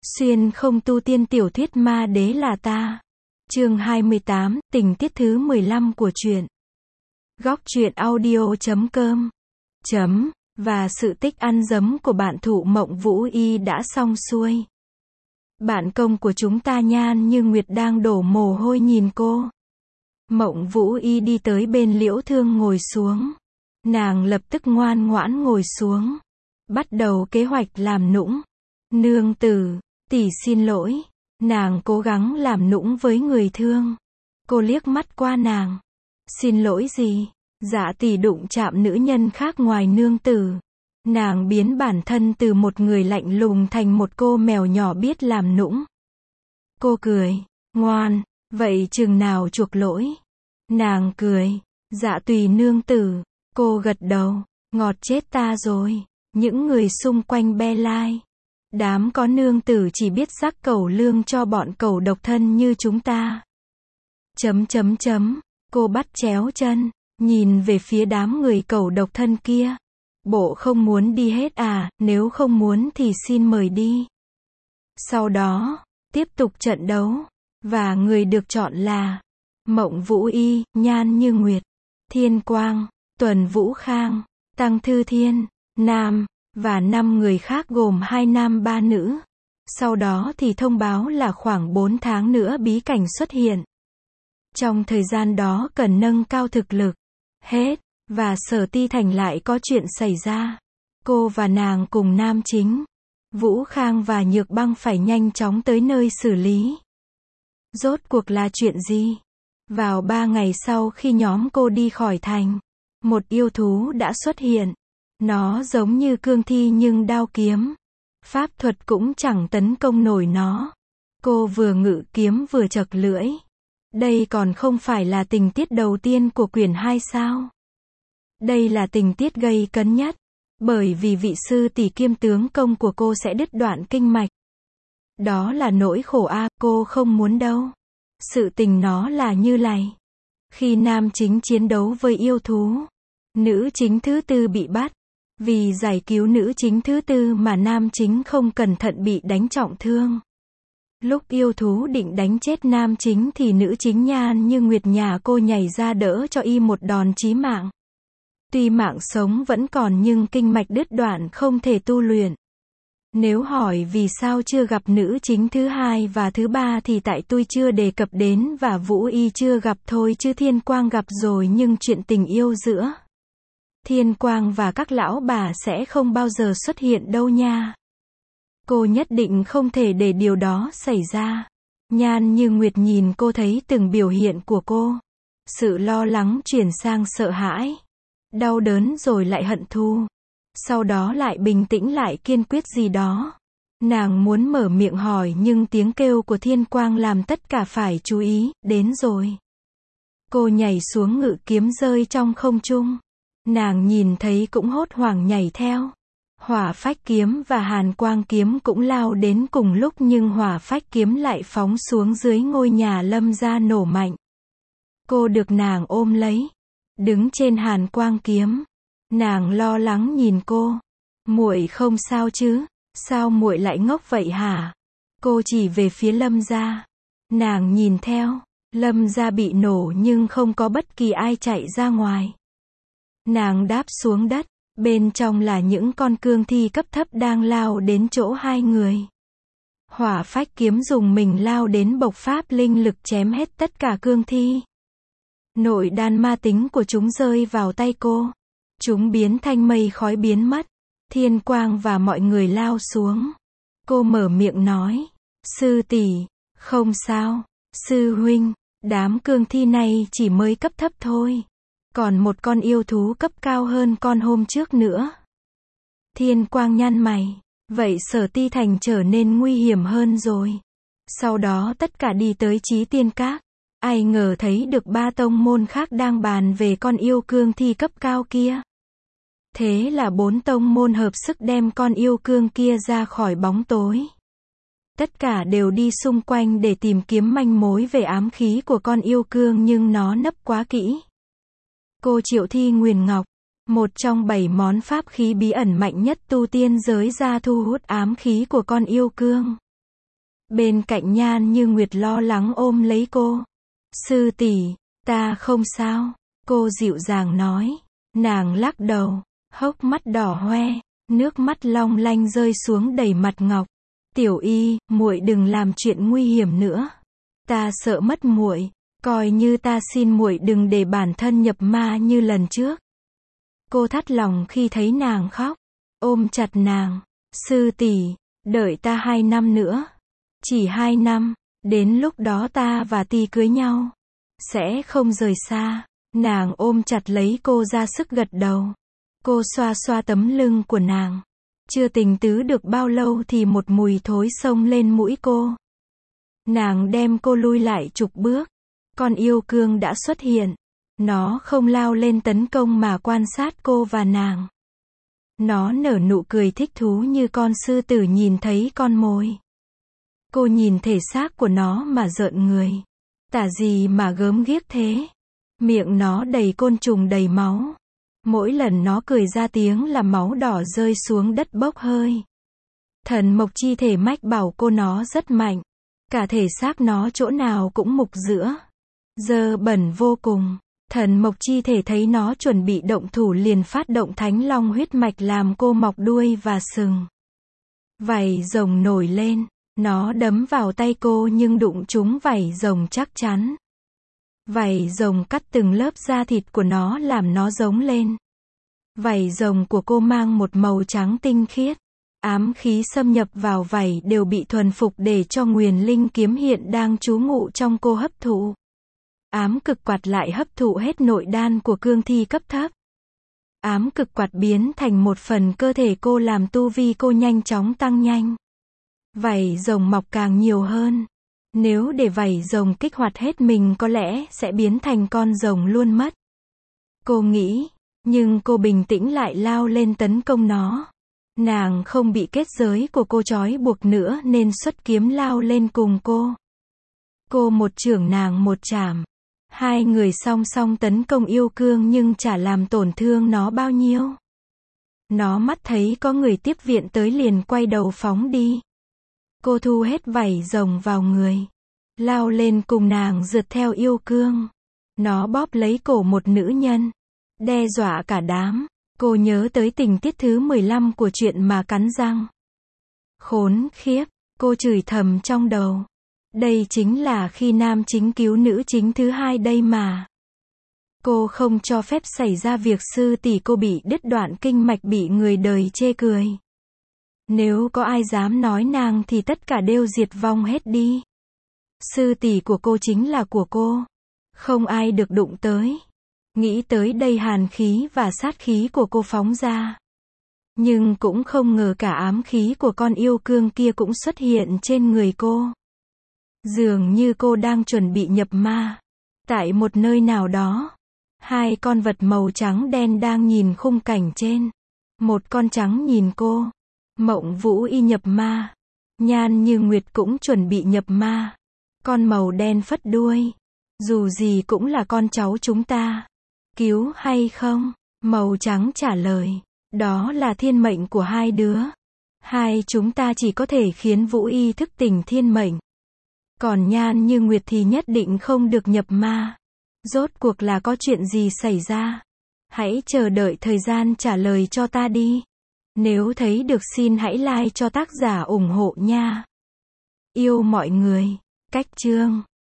Xuyên không tu tiên tiểu thuyết ma đế là ta. Chương 28, tình tiết thứ 15 của truyện. Góc truyện audio.com và sự tích ăn dấm của bạn Thụ Mộng Vũ Y đã xong xuôi. Bạn công của chúng ta Nhan Như Nguyệt đang đổ mồ hôi nhìn cô. Mộng Vũ Y đi tới bên Liễu Thương ngồi xuống. Nàng lập tức ngoan ngoãn ngồi xuống. Bắt đầu kế hoạch làm nũng. Nương tử, tỷ xin lỗi. Nàng cố gắng làm nũng với người thương. Cô liếc mắt qua nàng. Xin lỗi gì? Dạ tỷ đụng chạm nữ nhân khác ngoài nương tử. Nàng biến bản thân từ một người lạnh lùng thành một cô mèo nhỏ biết làm nũng. Cô cười, ngoan, vậy chừng nào chuộc lỗi? Nàng cười, dạ tùy nương tử. Cô gật đầu, ngọt chết ta rồi. Những người xung quanh be lai. Đám có nương tử chỉ biết rắc cẩu lương cho bọn cẩu độc thân như chúng ta. Cô bắt chéo chân, nhìn về phía đám người cẩu độc thân kia. Bộ không muốn đi hết à, nếu không muốn thì xin mời đi. Sau đó, tiếp tục trận đấu. Và người được chọn là Mộng Vũ Y, Nhan Như Nguyệt, Thiên Quang, Tuần Vũ Khang, Tăng Thư Thiên, Nam, và 5 người khác gồm 2 nam 3 nữ. Sau đó thì thông báo là khoảng 4 tháng nữa bí cảnh xuất hiện. Trong thời gian đó cần nâng cao thực lực. Hết. Và Sở Ti Thành lại có chuyện xảy ra. Cô và nàng cùng nam chính, Vũ Khang và Nhược Băng phải nhanh chóng tới nơi xử lý. Rốt cuộc là chuyện gì? Vào 3 ngày sau khi nhóm cô đi khỏi thành, một yêu thú đã xuất hiện. Nó giống như cương thi nhưng đao kiếm. Pháp thuật cũng chẳng tấn công nổi nó. Cô vừa ngự kiếm vừa chậc lưỡi. Đây còn không phải là tình tiết đầu tiên của quyển 2 sao? Đây là tình tiết gây cấn nhất. Bởi vì vị sư tỷ kiêm tướng công của cô sẽ đứt đoạn kinh mạch. Đó là nỗi khổ a, cô không muốn đâu. Sự tình nó là như này. Khi nam chính chiến đấu với yêu thú, nữ chính thứ tư bị bắt. Vì giải cứu nữ chính thứ tư mà nam chính không cẩn thận bị đánh trọng thương. Lúc yêu thú định đánh chết nam chính thì nữ chính Nhan Như Nguyệt nhà cô nhảy ra đỡ cho y một đòn chí mạng. Tuy mạng sống vẫn còn nhưng kinh mạch đứt đoạn không thể tu luyện. Nếu hỏi vì sao chưa gặp nữ chính thứ hai và thứ ba thì tại tôi chưa đề cập đến và Vũ Y chưa gặp thôi chứ Thiên Quang gặp rồi nhưng chuyện tình yêu giữa Thiên Quang và các lão bà sẽ không bao giờ xuất hiện đâu nha. Cô nhất định không thể để điều đó xảy ra. Nhan Như Nguyệt nhìn cô thấy từng biểu hiện của cô. Sự lo lắng chuyển sang sợ hãi. Đau đớn rồi lại hận thù. Sau đó lại bình tĩnh lại kiên quyết gì đó. Nàng muốn mở miệng hỏi nhưng tiếng kêu của Thiên Quang làm tất cả phải chú ý, đến rồi. Cô nhảy xuống ngự kiếm rơi trong không trung. Nàng nhìn thấy cũng hốt hoảng nhảy theo. Hỏa phách kiếm và hàn quang kiếm cũng lao đến cùng lúc nhưng hỏa phách kiếm lại phóng xuống dưới ngôi nhà Lâm gia nổ mạnh. Cô được nàng ôm lấy. Đứng trên hàn quang kiếm. Nàng lo lắng nhìn cô. Muội không sao chứ? Sao muội lại ngốc vậy hả? Cô chỉ về phía Lâm gia. Nàng nhìn theo. Lâm gia bị nổ nhưng không có bất kỳ ai chạy ra ngoài. Nàng đáp xuống đất, bên trong là những con cương thi cấp thấp đang lao đến chỗ hai người. Hỏa phách kiếm dùng mình lao đến bộc pháp linh lực chém hết tất cả cương thi. Nội đan ma tính của chúng rơi vào tay cô. Chúng biến thành mây khói biến mất. Thiên Quang và mọi người lao xuống. Cô mở miệng nói, sư tỷ, không sao, sư huynh, đám cương thi này chỉ mới cấp thấp thôi. Còn một con yêu thú cấp cao hơn con hôm trước nữa. Thiên Quang nhăn mày. Vậy Sở Ti Thành trở nên nguy hiểm hơn rồi. Sau đó tất cả đi tới Chí Tiên Các. Ai ngờ thấy được 3 tông môn khác đang bàn về con yêu cương thi cấp cao kia. Thế là 4 tông môn hợp sức đem con yêu cương kia ra khỏi bóng tối. Tất cả đều đi xung quanh để tìm kiếm manh mối về ám khí của con yêu cương nhưng nó nấp quá kỹ. Cô Triệu Thi Nguyền Ngọc, một trong 7 món pháp khí bí ẩn mạnh nhất tu tiên giới ra thu hút ám khí của con yêu cương. Bên cạnh Nhan Như Nguyệt lo lắng ôm lấy cô. Sư tỷ, ta không sao, cô dịu dàng nói. Nàng lắc đầu, hốc mắt đỏ hoe, nước mắt long lanh rơi xuống đầy mặt ngọc. Tiểu Y, muội đừng làm chuyện nguy hiểm nữa. Ta sợ mất muội, coi như ta xin muội đừng để bản thân nhập ma như lần trước. Cô thắt lòng khi thấy nàng khóc, ôm chặt nàng. Sư tỷ, đợi ta 2 năm nữa. Chỉ 2 năm, đến lúc đó ta và Ti cưới nhau. Sẽ không rời xa. Nàng ôm chặt lấy cô ra sức gật đầu. Cô xoa xoa tấm lưng của nàng. Chưa tình tứ được bao lâu thì một mùi thối xông lên mũi cô. Nàng đem cô lui lại chục bước. Con yêu cương đã xuất hiện. Nó không lao lên tấn công mà quan sát cô và nàng. Nó nở nụ cười thích thú như con sư tử nhìn thấy con mồi. Cô nhìn thể xác của nó mà rợn người. Tả gì mà gớm ghiếc thế. Miệng nó đầy côn trùng đầy máu. Mỗi lần nó cười ra tiếng là máu đỏ rơi xuống đất bốc hơi. Thần mộc chi thể mách bảo cô nó rất mạnh. Cả thể xác nó chỗ nào cũng mục giữa. Dơ bẩn vô cùng. Thần mộc chi thể thấy nó chuẩn bị động thủ liền phát động thánh long huyết mạch làm cô mọc đuôi và sừng. Vảy rồng nổi lên. Nó đấm vào tay cô nhưng đụng trúng vảy rồng chắc chắn. Vảy rồng cắt từng lớp da thịt của nó làm nó rống lên. Vảy rồng của cô mang một màu trắng tinh khiết. Ám khí xâm nhập vào vảy đều bị thuần phục để cho Nguyền Linh kiếm hiện đang trú ngụ trong cô hấp thụ. Ám cực quạt lại hấp thụ hết nội đan của cương thi cấp thấp. Ám cực quạt biến thành một phần cơ thể cô làm tu vi cô nhanh chóng tăng nhanh. Vảy rồng mọc càng nhiều hơn. Nếu để vảy rồng kích hoạt hết mình có lẽ sẽ biến thành con rồng luôn mất. Cô nghĩ, nhưng cô bình tĩnh lại lao lên tấn công nó. Nàng không bị kết giới của cô trói buộc nữa nên xuất kiếm lao lên cùng cô. Cô một chưởng nàng một chảm. Hai người song song tấn công yêu cương nhưng chả làm tổn thương nó bao nhiêu. Nó mắt thấy có người tiếp viện tới liền quay đầu phóng đi. Cô thu hết vảy rồng vào người. Lao lên cùng nàng rượt theo yêu cương. Nó bóp lấy cổ một nữ nhân. Đe dọa cả đám. Cô nhớ tới tình tiết thứ 15 của chuyện mà cắn răng. Khốn khiếp, cô chửi thầm trong đầu. Đây chính là khi nam chính cứu nữ chính thứ 2 đây mà. Cô không cho phép xảy ra việc sư tỷ cô bị đứt đoạn kinh mạch bị người đời chê cười. Nếu có ai dám nói nàng thì tất cả đều diệt vong hết đi. Sư tỷ của cô chính là của cô. Không ai được đụng tới. Nghĩ tới đây hàn khí và sát khí của cô phóng ra. Nhưng cũng không ngờ cả ám khí của con yêu cương kia cũng xuất hiện trên người cô. Dường như cô đang chuẩn bị nhập ma. Tại một nơi nào đó, 2 con vật màu trắng đen đang nhìn khung cảnh trên. Một con trắng nhìn cô. Mộng Vũ Y nhập ma. Nhan Như Nguyệt cũng chuẩn bị nhập ma. Con màu đen phất đuôi. Dù gì cũng là con cháu chúng ta. Cứu hay không? Màu trắng trả lời. Đó là thiên mệnh của 2 đứa. Hai chúng ta chỉ có thể khiến Vũ Y thức tỉnh thiên mệnh. Còn Nhan Như Nguyệt thì nhất định không được nhập ma. Rốt cuộc là có chuyện gì xảy ra? Hãy chờ đợi thời gian trả lời cho ta đi. Nếu thấy được xin hãy like cho tác giả ủng hộ nha. Yêu mọi người. Cách chương